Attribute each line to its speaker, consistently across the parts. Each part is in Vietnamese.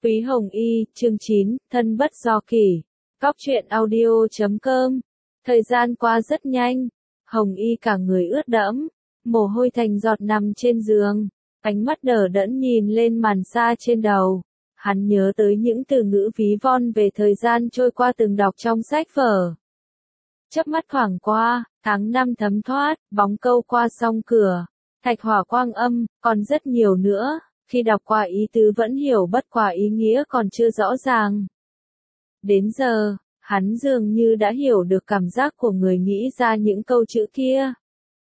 Speaker 1: Quý Hồng Y, chương 9, thân bất do kỷ. Góc truyện audio.com. Thời gian qua rất nhanh. Hồng Y cả người ướt đẫm, mồ hôi thành giọt nằm trên giường, ánh mắt đờ đẫn nhìn lên màn xa trên đầu. Hắn nhớ tới những từ ngữ ví von về thời gian trôi qua từng đọc trong sách vở. Chớp mắt thoảng qua, tháng năm thấm thoát, bóng câu qua song cửa, thạch hỏa quang âm, còn rất nhiều nữa. Khi đọc qua ý tứ vẫn hiểu bất quá ý nghĩa còn chưa rõ ràng. Đến giờ, hắn dường như đã hiểu được cảm giác của người nghĩ ra những câu chữ kia.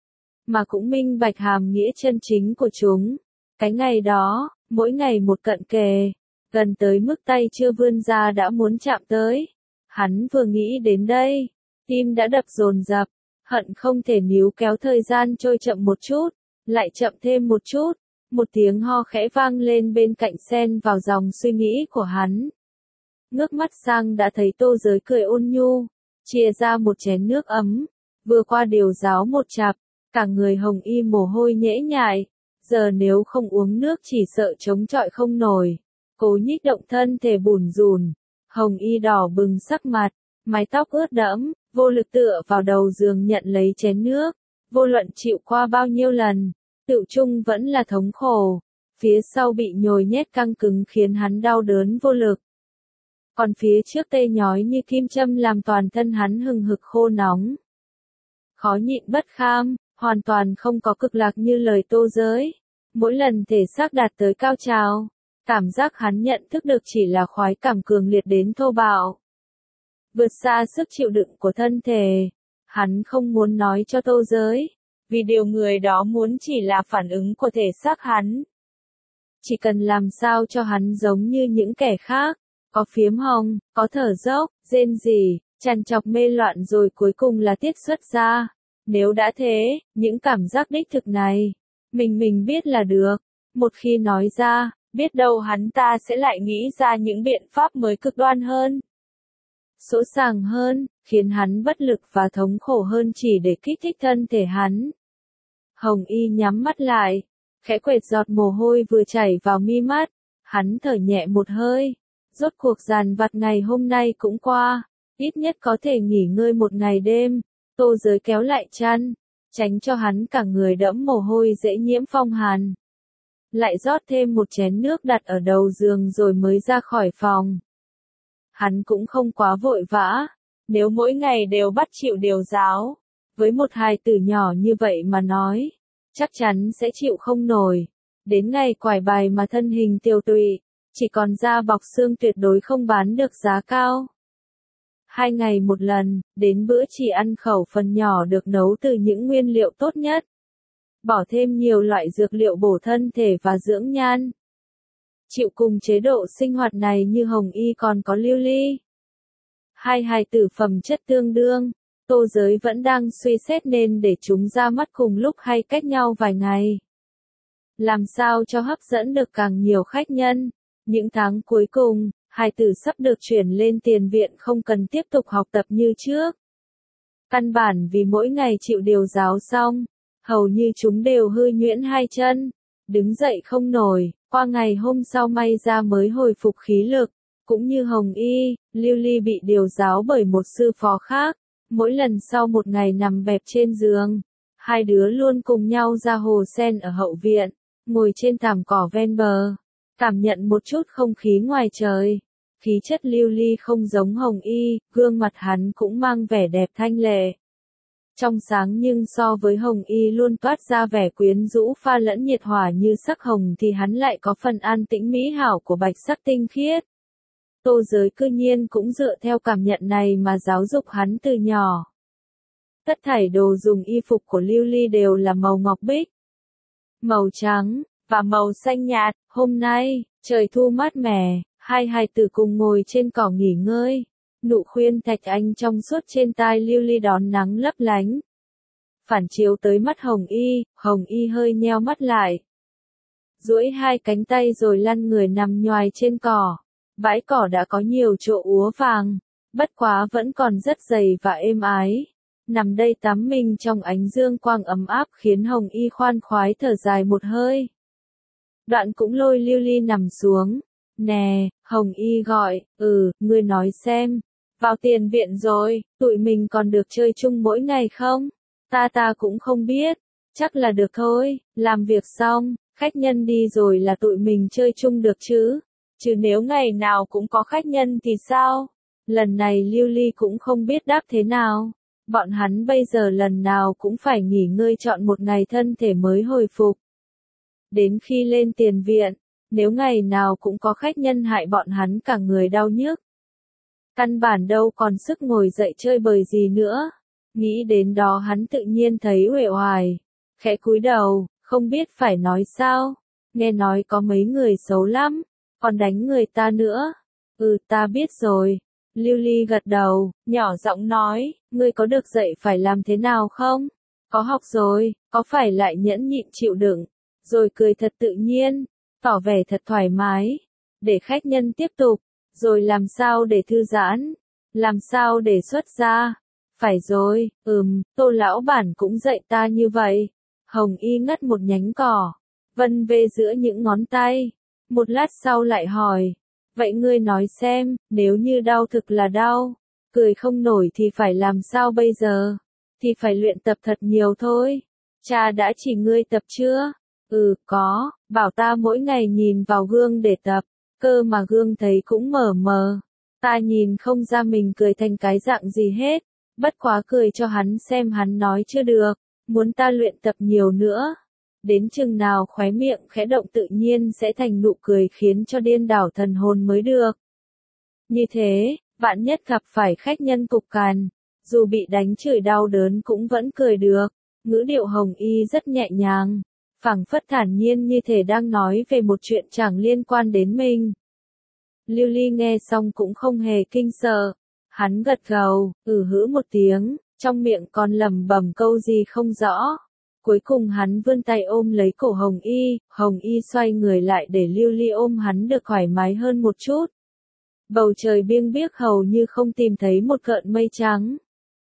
Speaker 1: Mà cũng minh bạch hàm nghĩa chân chính của chúng. Cái ngày đó, mỗi ngày một cận kề, gần tới mức tay chưa vươn ra đã muốn chạm tới. Hắn vừa nghĩ đến đây, tim đã đập dồn dập, hận không thể níu kéo thời gian trôi chậm một chút, lại chậm thêm một chút. Một tiếng ho khẽ vang lên bên cạnh xen vào dòng suy nghĩ của hắn. Ngước mắt sang đã thấy Tô Giới cười ôn nhu, chia ra một chén nước ấm, vừa qua điều ráo một chặp, cả người Hồng Y mồ hôi nhễ nhại, giờ nếu không uống nước chỉ sợ chống chọi không nổi, cố nhích động thân thể bủn rủn, Hồng Y đỏ bừng sắc mặt, mái tóc ướt đẫm, vô lực tựa vào đầu giường nhận lấy chén nước, vô luận chịu qua bao nhiêu lần. Tựu chung vẫn là thống khổ, phía sau bị nhồi nhét căng cứng khiến hắn đau đớn vô lực. Còn phía trước tê nhói như kim châm làm toàn thân hắn hừng hực khô nóng. Khó nhịn bất kham, hoàn toàn không có cực lạc như lời Tô Giới. Mỗi lần thể xác đạt tới cao trào, cảm giác hắn nhận thức được chỉ là khoái cảm cường liệt đến thô bạo. Vượt xa sức chịu đựng của thân thể, hắn không muốn nói cho Tô Giới. Vì điều người đó muốn chỉ là phản ứng của thể xác hắn. Chỉ cần làm sao cho hắn giống như những kẻ khác, có phiếm hồng, có thở dốc, rên rỉ, trằn trọc mê loạn rồi cuối cùng là tiết xuất ra. Nếu đã thế, những cảm giác đích thực này, mình biết là được. Một khi nói ra, biết đâu hắn ta sẽ lại nghĩ ra những biện pháp mới cực đoan hơn. Sỗ sàng hơn, khiến hắn bất lực và thống khổ hơn chỉ để kích thích thân thể hắn. Hồng Y nhắm mắt lại, khẽ quệt giọt mồ hôi vừa chảy vào mi mắt, hắn thở nhẹ một hơi, rốt cuộc dàn vặt ngày hôm nay cũng qua, ít nhất có thể nghỉ ngơi một ngày đêm. Tô Giới kéo lại chăn, tránh cho hắn cả người đẫm mồ hôi dễ nhiễm phong hàn. Lại rót thêm một chén nước đặt ở đầu giường rồi mới ra khỏi phòng. Hắn cũng không quá vội vã, nếu mỗi ngày đều bắt chịu điều giáo. Với một hài tử nhỏ như vậy mà nói, chắc chắn sẽ chịu không nổi. Đến ngày quải bài mà thân hình tiêu tụy, chỉ còn da bọc xương tuyệt đối không bán được giá cao. 2 ngày một lần, đến bữa chỉ ăn khẩu phần nhỏ được nấu từ những nguyên liệu tốt nhất. Bỏ thêm nhiều loại dược liệu bổ thân thể và dưỡng nhan. Chịu cùng chế độ sinh hoạt này như Hồng Y còn có Lưu Ly. Hai hài tử phẩm chất tương đương. Tô Giới vẫn đang suy xét nên để chúng ra mắt cùng lúc hay cách nhau vài ngày. Làm sao cho hấp dẫn được càng nhiều khách nhân. Những tháng cuối cùng, hài tử sắp được chuyển lên tiền viện không cần tiếp tục học tập như trước. Căn bản vì mỗi ngày chịu điều giáo xong, hầu như chúng đều hư nhuyễn hai chân, đứng dậy không nổi, qua ngày hôm sau may ra mới hồi phục khí lực. Cũng như Hồng Y, Lưu Ly bị điều giáo bởi một sư phó khác. Mỗi lần sau một ngày nằm bẹp trên giường, hai đứa luôn cùng nhau ra hồ sen ở hậu viện, ngồi trên thảm cỏ ven bờ, cảm nhận một chút không khí ngoài trời. Khí chất Lưu Ly không giống Hồng Y, gương mặt hắn cũng mang vẻ đẹp thanh lệ. Trong sáng nhưng so với Hồng Y luôn toát ra vẻ quyến rũ pha lẫn nhiệt hỏa như sắc hồng thì hắn lại có phần an tĩnh mỹ hảo của bạch sắc tinh khiết. Tô Giới cư nhiên cũng dựa theo cảm nhận này mà giáo dục hắn từ nhỏ. Tất thảy đồ dùng y phục của Lưu Ly đều là màu ngọc bích, màu trắng, và màu xanh nhạt. Hôm nay, trời thu mát mẻ, hai hài tử cùng ngồi trên cỏ nghỉ ngơi. Nụ khuyên thạch anh trong suốt trên tai Lưu Ly đón nắng lấp lánh. Phản chiếu tới mắt Hồng Y hơi nheo mắt lại. Duỗi hai cánh tay rồi lăn người nằm nhoài trên cỏ. Bãi cỏ đã có nhiều chỗ úa vàng, bất quá vẫn còn rất dày và êm ái. Nằm đây tắm mình trong ánh dương quang ấm áp khiến Hồng Y khoan khoái thở dài một hơi. Đoạn cũng lôi Lưu Ly nằm xuống, Nè, Hồng Y gọi, ngươi nói xem. Vào tiền viện rồi, tụi mình còn được chơi chung mỗi ngày không? Ta cũng không biết. Chắc là được thôi, làm việc xong, khách nhân đi rồi là tụi mình chơi chung được chứ. Chứ nếu ngày nào cũng có khách nhân thì sao? Lần này Lưu Ly cũng không biết đáp thế nào. Bọn hắn bây giờ lần nào cũng phải nghỉ ngơi chọn một ngày thân thể mới hồi phục. Đến khi lên tiền viện, nếu ngày nào cũng có khách nhân hại bọn hắn cả người đau nhức. Căn bản đâu còn sức ngồi dậy chơi bời gì nữa. Nghĩ đến đó hắn tự nhiên thấy uể oải. Khẽ cúi đầu, không biết phải nói sao. Nghe nói có mấy người xấu lắm, còn đánh người ta nữa. Ta biết rồi. Lưu Ly gật đầu, nhỏ giọng nói, ngươi có được dạy phải làm thế nào không? Có học rồi, có phải lại nhẫn nhịn chịu đựng, rồi cười thật tự nhiên, tỏ vẻ thật thoải mái, để khách nhân tiếp tục, rồi làm sao để thư giãn, làm sao để xuất ra. Phải rồi, Tô lão bản cũng dạy ta như vậy. Hồng Y ngắt một nhánh cỏ, vân về giữa những ngón tay, một lát sau lại hỏi. Vậy ngươi nói xem, nếu như đau thực là đau, cười không nổi thì phải làm sao bây giờ? Thì phải luyện tập thật nhiều thôi. Cha đã chỉ ngươi tập chưa? Có, bảo ta mỗi ngày nhìn vào gương để tập, cơ mà gương thấy cũng mờ mờ. Ta nhìn không ra mình cười thành cái dạng gì hết, bất quá cười cho hắn xem hắn nói chưa được, muốn ta luyện tập nhiều nữa. Đến chừng nào khóe miệng khẽ động tự nhiên sẽ thành nụ cười khiến cho điên đảo thần hồn mới được. Như thế, vạn nhất gặp phải khách nhân cục cằn, dù bị đánh chửi đau đớn cũng vẫn cười được. Ngữ điệu Hồng Y rất nhẹ nhàng, phảng phất thản nhiên như thể đang nói về một chuyện chẳng liên quan đến mình. Lưu Ly nghe xong cũng không hề kinh sợ, hắn gật gđầu, hứ một tiếng, trong miệng còn lẩm bẩm câu gì không rõ. Cuối cùng hắn vươn tay ôm lấy cổ Hồng Y xoay người lại để Lưu Ly ôm hắn được thoải mái hơn một chút. Bầu trời biêng biếc hầu như không tìm thấy một cợn mây trắng.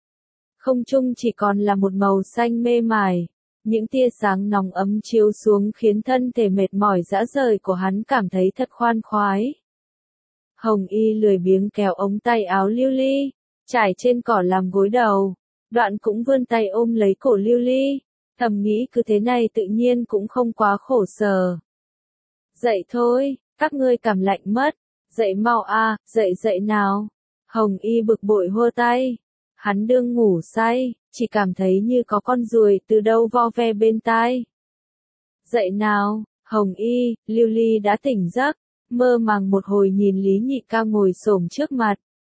Speaker 1: Không trung chỉ còn là một màu xanh mê mải. Những tia sáng nóng ấm chiếu xuống khiến thân thể mệt mỏi rã rời của hắn cảm thấy thật khoan khoái. Hồng Y lười biếng kéo ống tay áo Lưu Ly, trải trên cỏ làm gối đầu. Đoạn cũng vươn tay ôm lấy cổ Lưu Ly. Thầm nghĩ cứ thế này tự nhiên cũng không quá khổ sở. Dậy thôi, các ngươi cảm lạnh mất. Dậy mau a, dậy nào. Hồng Y bực bội hô tay. Hắn đương ngủ say, chỉ cảm thấy như có con ruồi từ đâu vo ve bên tai. Dậy nào, Hồng Y, Lưu Ly đã tỉnh giấc, mơ màng một hồi nhìn Lý Nhị Ca ngồi xổm trước mặt.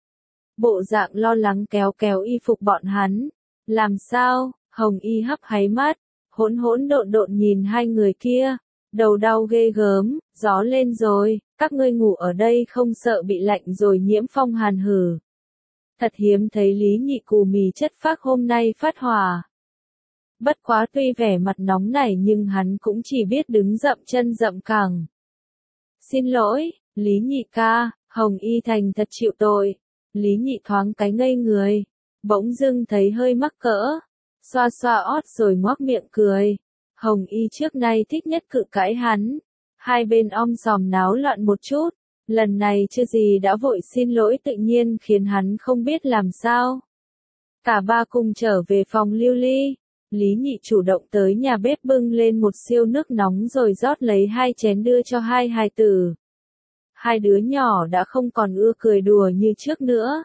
Speaker 1: Bộ dạng lo lắng kéo kéo y phục bọn hắn. Làm sao? Hồng Y hấp háy mắt, hỗn độn nhìn hai người kia, đầu đau ghê gớm, gió lên rồi, các ngươi ngủ ở đây không sợ bị lạnh rồi nhiễm phong hàn hử. Thật hiếm thấy Lý Nhị Cù mì chất phác hôm nay phát hỏa. Bất quá tuy vẻ mặt nóng nảy nhưng hắn cũng chỉ biết đứng dậm chân dậm cẳng. Xin lỗi, Lý Nhị ca, Hồng Y thành thật chịu tội. Lý Nhị thoáng cái ngây người, bỗng dưng thấy hơi mắc cỡ. Xoa xoa ót rồi ngoác miệng cười. Hồng Y trước nay thích nhất cự cãi hắn. Hai bên om sòm náo loạn một chút. Lần này chưa gì đã vội xin lỗi tự nhiên khiến hắn không biết làm sao. Cả ba cùng trở về phòng Lưu Ly. Lý Nhị chủ động tới nhà bếp bưng lên một siêu nước nóng rồi rót lấy 2 chén đưa cho hai hài tử. Hai đứa nhỏ đã không còn ưa cười đùa như trước nữa.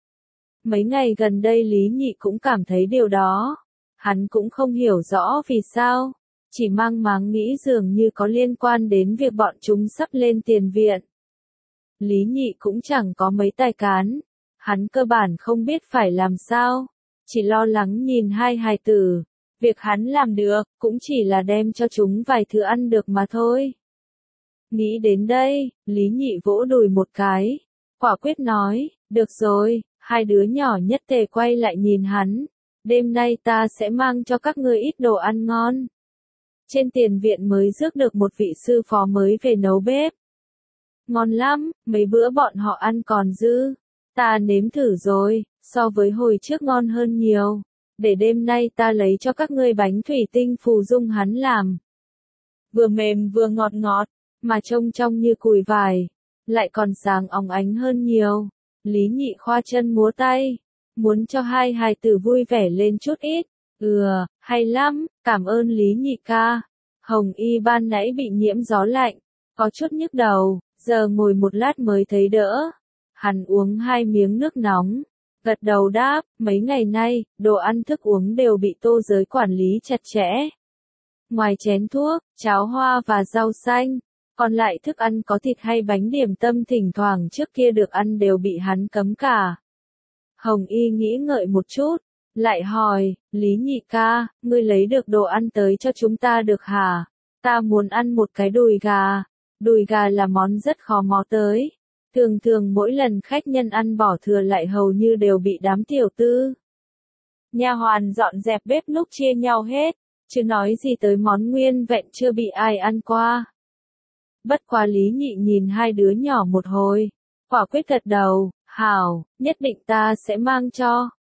Speaker 1: Mấy ngày gần đây Lý Nhị cũng cảm thấy điều đó. Hắn cũng không hiểu rõ vì sao, chỉ mang máng nghĩ dường như có liên quan đến việc bọn chúng sắp lên tiền viện. Lý Nhị cũng chẳng có mấy tài cán, hắn cơ bản không biết phải làm sao, chỉ lo lắng nhìn hai hài tử. Việc hắn làm được, cũng chỉ là đem cho chúng vài thứ ăn được mà thôi. Nghĩ đến đây, Lý Nhị vỗ đùi một cái, quả quyết nói, được rồi, hai đứa nhỏ nhất tề quay lại nhìn hắn. Đêm nay ta sẽ mang cho các ngươi ít đồ ăn ngon. Trên tiền viện mới rước được một vị sư phó mới về nấu bếp. Ngon lắm, mấy bữa bọn họ ăn còn dư. Ta nếm thử rồi, so với hồi trước ngon hơn nhiều. Để đêm nay ta lấy cho các ngươi bánh thủy tinh phù dung hắn làm. Vừa mềm vừa ngọt ngọt, mà trông trong như cùi vải. lại còn sáng óng ánh hơn nhiều. Lý Nhị khoa chân múa tay, muốn cho hai hài tử vui vẻ lên chút ít. Hay lắm, cảm ơn Lý Nhị ca. Hồng Y ban nãy bị nhiễm gió lạnh, có chút nhức đầu, giờ ngồi một lát mới thấy đỡ. Hắn uống 2 miếng nước nóng, gật đầu đáp, mấy ngày nay, đồ ăn thức uống đều bị Tô Giới quản lý chặt chẽ. Ngoài chén thuốc, cháo hoa và rau xanh, còn lại thức ăn có thịt hay bánh điểm tâm thỉnh thoảng trước kia được ăn đều bị hắn cấm cả. Hồng Y nghĩ ngợi một chút, lại hỏi, Lý Nhị ca, ngươi lấy được đồ ăn tới cho chúng ta được hả? Ta muốn ăn một cái đùi gà. Đùi gà là món rất khó mò tới. Thường thường mỗi lần khách nhân ăn bỏ thừa lại hầu như đều bị đám tiểu tư nha hoàn dọn dẹp bếp núc chia nhau hết, chứ nói gì tới món nguyên vẹn chưa bị ai ăn qua. Bất quá Lý Nhị nhìn hai đứa nhỏ một hồi, quả quyết gật đầu, hảo, nhất định ta sẽ mang cho.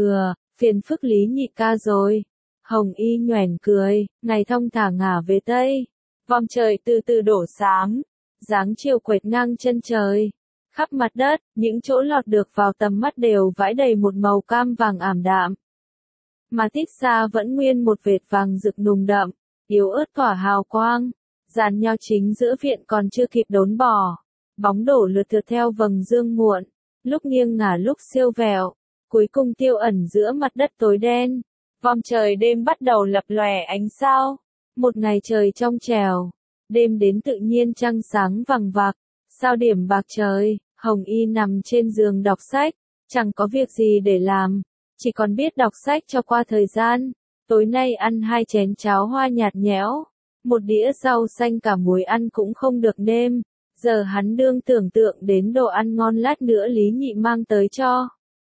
Speaker 1: Phiền phức Lý Nhị ca rồi. Hồng Y nhoẻn cười, ngày thong thả ngả về Tây. Vòng trời từ từ đổ sáng, dáng chiều quệt ngang chân trời. Khắp mặt đất, những chỗ lọt được vào tầm mắt đều vãi đầy một màu cam vàng ảm đạm. Mà tít xa vẫn nguyên một vệt vàng rực nùng đậm, yếu ớt tỏa hào quang. Giàn nho chính giữa viện còn chưa kịp đốn bỏ. Bóng đổ lượt thượt theo vầng dương muộn, lúc nghiêng ngả lúc siêu vẹo, cuối cùng tiêu ẩn giữa mặt đất tối đen. Vòng trời đêm bắt đầu lập lòe ánh sao. Một ngày trời trong trẻo, đêm đến tự nhiên trăng sáng vằng vặc, sao điểm bạc trời. Hồng Y nằm trên giường đọc sách, chẳng có việc gì để làm, chỉ còn biết đọc sách cho qua thời gian. Tối nay ăn 2 chén cháo hoa nhạt nhẽo, một đĩa rau xanh cả muối ăn cũng không được nêm. Giờ hắn đương tưởng tượng đến đồ ăn ngon lát nữa Lý Nhị mang tới cho.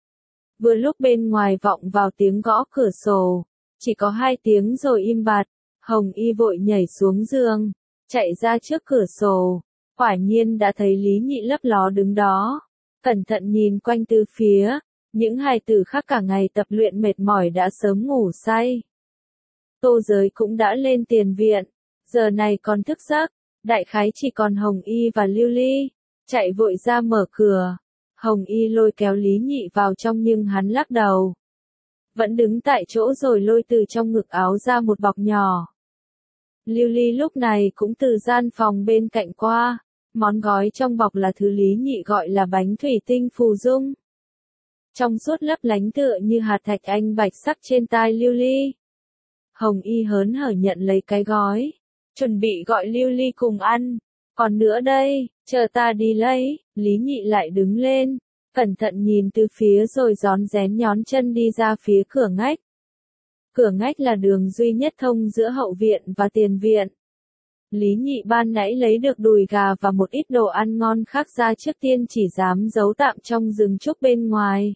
Speaker 1: Vừa lúc bên ngoài vọng vào tiếng gõ cửa sổ, chỉ có 2 tiếng rồi im bặt. Hồng Y vội nhảy xuống giường, chạy ra trước cửa sổ, quả nhiên đã thấy Lý Nhị lấp ló đứng đó, cẩn thận nhìn quanh từ phía, những hài tử khác cả ngày tập luyện mệt mỏi đã sớm ngủ say. Tô Giới cũng đã lên tiền viện, giờ này còn thức giấc, đại khái chỉ còn Hồng Y và Lưu Ly, chạy vội ra mở cửa. Hồng Y lôi kéo Lý Nhị vào trong nhưng hắn lắc đầu. Vẫn đứng tại chỗ rồi lôi từ trong ngực áo ra một bọc nhỏ. Lưu Ly lúc này cũng từ gian phòng bên cạnh qua, món gói trong bọc là thứ Lý Nhị gọi là bánh thủy tinh phù dung. Trong suốt lấp lánh tựa như hạt thạch anh bạch sắc trên tai Lưu Ly. Hồng Y hớn hở nhận lấy cái gói, chuẩn bị gọi Lưu Ly cùng ăn. Còn nữa đây, chờ ta đi lấy. Lý Nhị lại đứng lên, cẩn thận nhìn từ phía rồi rón rén nhón chân đi ra phía cửa ngách. Cửa ngách là đường duy nhất thông giữa hậu viện và tiền viện. Lý Nhị ban nãy lấy được đùi gà và một ít đồ ăn ngon khác ra trước tiên chỉ dám giấu tạm trong rừng trúc bên ngoài.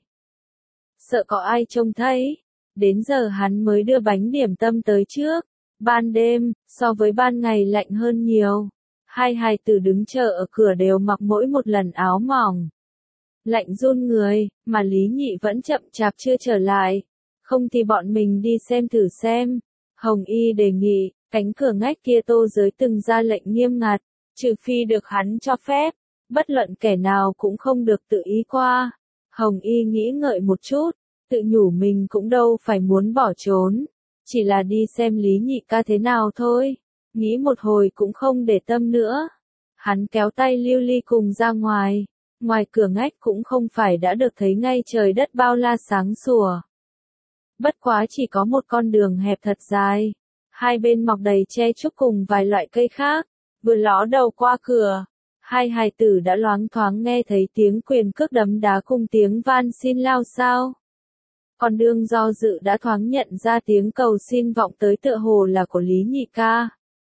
Speaker 1: Sợ có ai trông thấy, đến giờ hắn mới đưa bánh điểm tâm tới trước. Ban đêm, so với ban ngày lạnh hơn nhiều. Hai hài tử đứng chờ ở cửa đều mặc mỗi một lần áo mỏng. Lạnh run người, mà Lý Nhị vẫn chậm chạp chưa trở lại. Không thì bọn mình đi xem thử xem. Hồng Y đề nghị, cánh cửa ngách kia Tô Giới từng ra lệnh nghiêm ngặt, trừ phi được hắn cho phép, bất luận kẻ nào cũng không được tự ý qua. Hồng Y nghĩ ngợi một chút, tự nhủ mình cũng đâu phải muốn bỏ trốn, chỉ là đi xem Lý Nhị ca thế nào thôi. Nghĩ một hồi cũng không để tâm nữa. Hắn kéo tay Lưu Ly cùng ra ngoài. Ngoài cửa ngách cũng không phải đã được thấy ngay trời đất bao la sáng sủa. Bất quá chỉ có một con đường hẹp thật dài. Hai bên mọc đầy tre trúc cùng vài loại cây khác. Vừa ló đầu qua cửa, hai hài tử đã loáng thoáng nghe thấy tiếng quyền cước đấm đá cùng tiếng van xin lao sao. Còn đường do dự đã thoáng nhận ra tiếng cầu xin vọng tới tựa hồ là của Lý Nhị ca.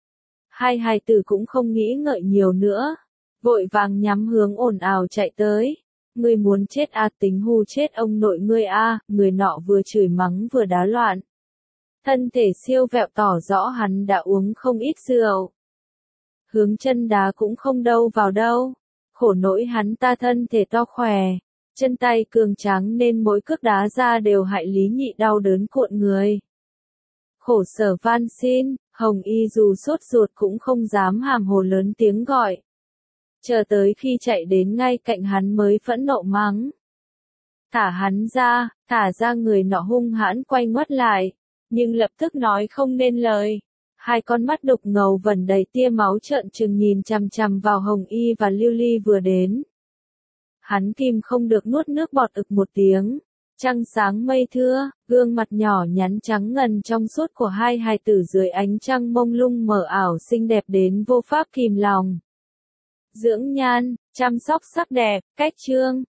Speaker 1: Hai hài tử cũng không nghĩ ngợi nhiều nữa, vội vàng nhắm hướng ồn ào chạy tới. Ngươi muốn chết à, tính hù chết ông nội ngươi à, người nọ vừa chửi mắng vừa đá loạn. Thân thể siêu vẹo tỏ rõ hắn đã uống không ít rượu. Hướng chân đá cũng không đâu vào đâu. Khổ nỗi hắn ta thân thể to khỏe, chân tay cường tráng nên mỗi cước đá ra đều hại Lý Nhị đau đớn cuộn người. Khổ sở van xin, Hồng Y dù sốt ruột cũng không dám hàm hồ lớn tiếng gọi. chờ tới khi chạy đến ngay cạnh hắn mới phẫn nộ mắng. Thả hắn ra, thả ra. Người nọ hung hãn quay ngoắt lại, nhưng lập tức nói không nên lời. Hai con mắt đục ngầu vẩn đầy tia máu trợn trừng nhìn chằm chằm vào Hồng Y và Lưu Ly vừa đến. Hắn kìm không được nuốt nước bọt ực một tiếng. Trăng sáng mây thưa, gương mặt nhỏ nhắn trắng ngần trong suốt của hai hài tử dưới ánh trăng mông lung mờ ảo xinh đẹp đến vô pháp kìm lòng. Dưỡng nhan, chăm sóc sắc đẹp, cách trương.